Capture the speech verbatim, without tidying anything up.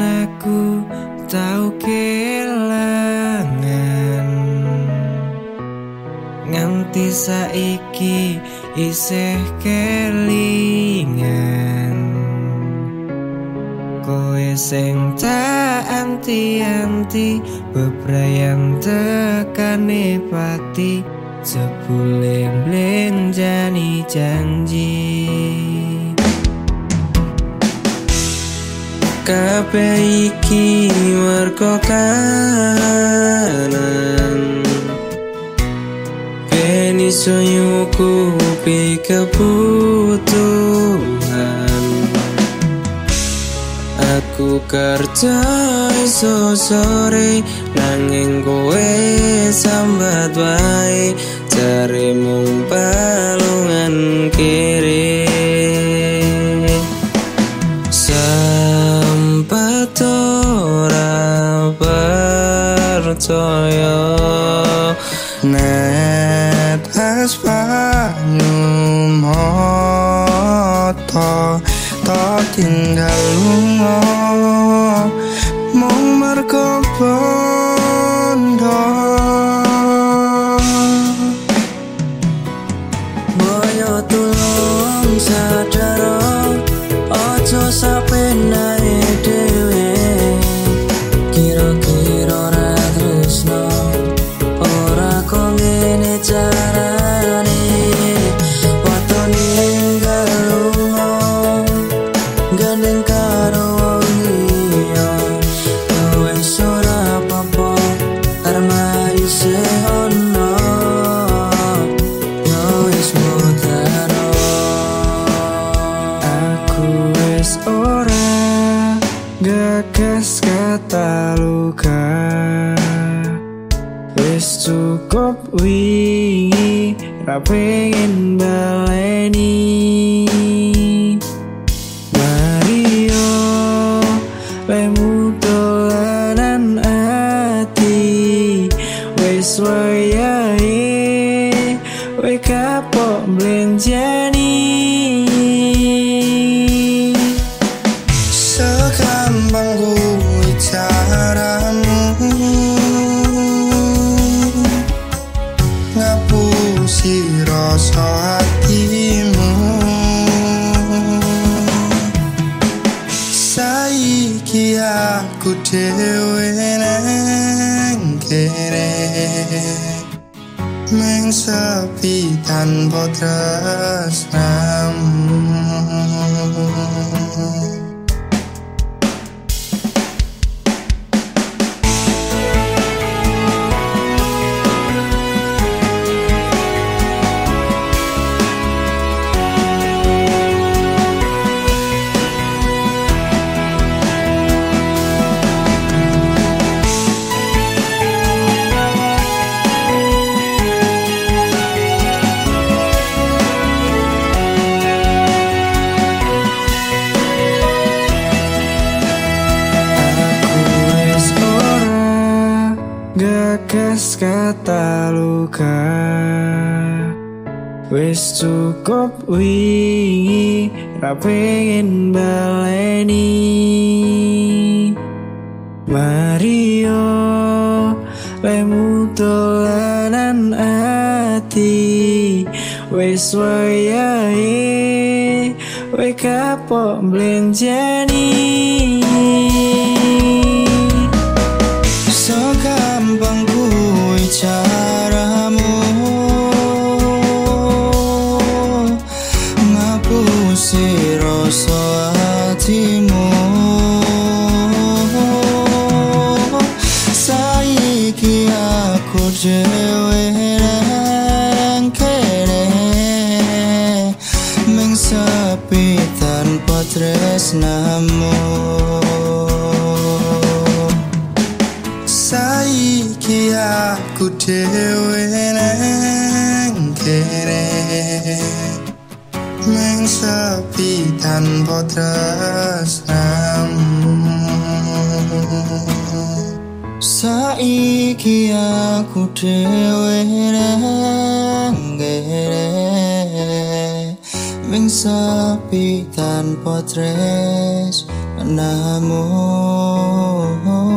aku tau kelangan, nganti saiki isih kelingan. Kowe sing tak anti-anti, bebrayan tekane pati, jebule mblenjani janji. Kabeh iki mergo kanan, ben iso nyukupi kebutuhan. Aku kerja iso sore, nanging kowe sambat wae, jare mung balungan kiri. Sampat ora percaya, net aspanyu moto tak tinggal lunga, mung mergo bondo. Boyo tulung sadaro, ojo sapenae dhewe, kira-kira ora tresno, ora kok ngene carane. Watone galunga gandeng karo wong liya, wis ora apa-apa armari sehono, yo wis mutaro. Aku wis ora gagas kata luka, wis cukup wingi ra pengen baleni. Mario lemu dolanan ati, wis wayahe we kapok mblenjani. Segampang kuwi caramu ngapusi rasa hatimu. Saiki aku dhewe nang kene, mung sepi tanpa tresnamu. Gagas kata luka, wis cukup wingi ra pengen baleni. Mario lemu dolanan ati, wis wayahe we kapok mblenjani. Segampang kuwi caramu ngapusi rasa hatimu. Saiki aku dhewe nang kene, mung sepi tanpa tresnamu. Saiki aku dhewe nang kene, mung sepi tanpa tresnamu. Saiki aku dhewe nang kene, mung sepi tanpa tres namun